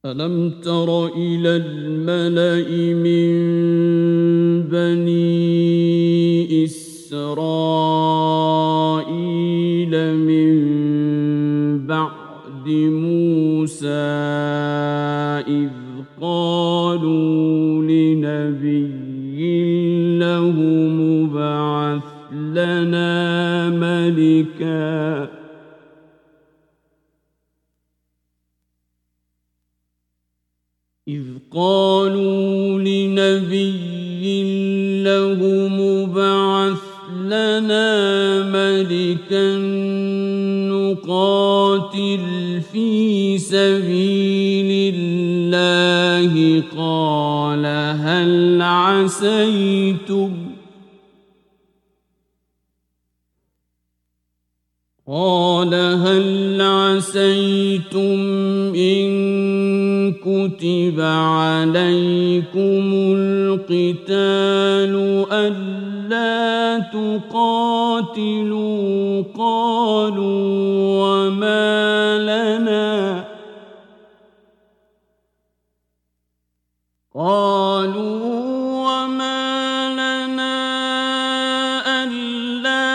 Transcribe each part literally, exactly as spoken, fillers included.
ألم تر إلى الملأ من بني إسرائيل من بعد موسى إذ قالوا لنبي له ابعث لنا ملكا إذ قالوا لنبي له ابعث لنا ملكا نقاتل في سبيل الله قال هل عسيتم قال هل عسيتم إن كتب عليكم القتال ألا تقاتلوا قالوا وما لنا قالوا وما لنا ألا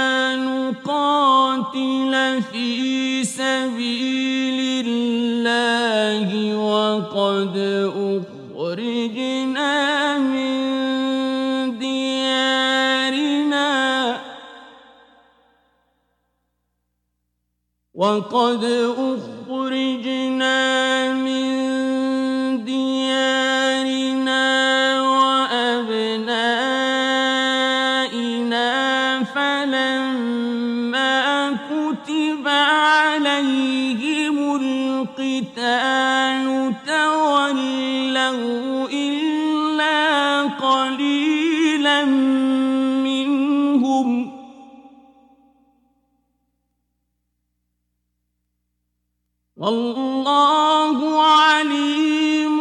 نقاتل في سبيل الله وقد أخرجنا من ديارنا وقد أخرجنا من ديارنا وأبنائنا فلما كتب عليهم القتال تولوا إلا قليلا منهم والله عليم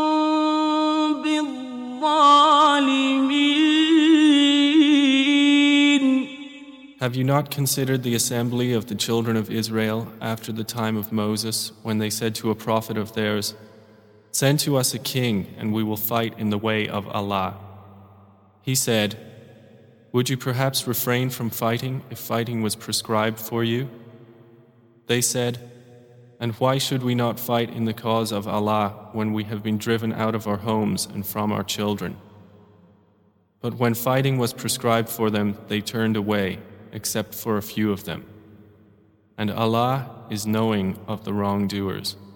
بالظالمين. Have you not considered the assembly of the children of Israel after the time of Moses, when they said to a prophet of theirs, "Send to us a king, and we will fight in the way of Allah"? He said, "Would you perhaps refrain from fighting if fighting was prescribed for you?" They said, "And why should we not fight in the cause of Allah when we have been driven out of our homes and from our children?" But when fighting was prescribed for them, they turned away, except for a few of them. And Allah is knowing of the wrongdoers.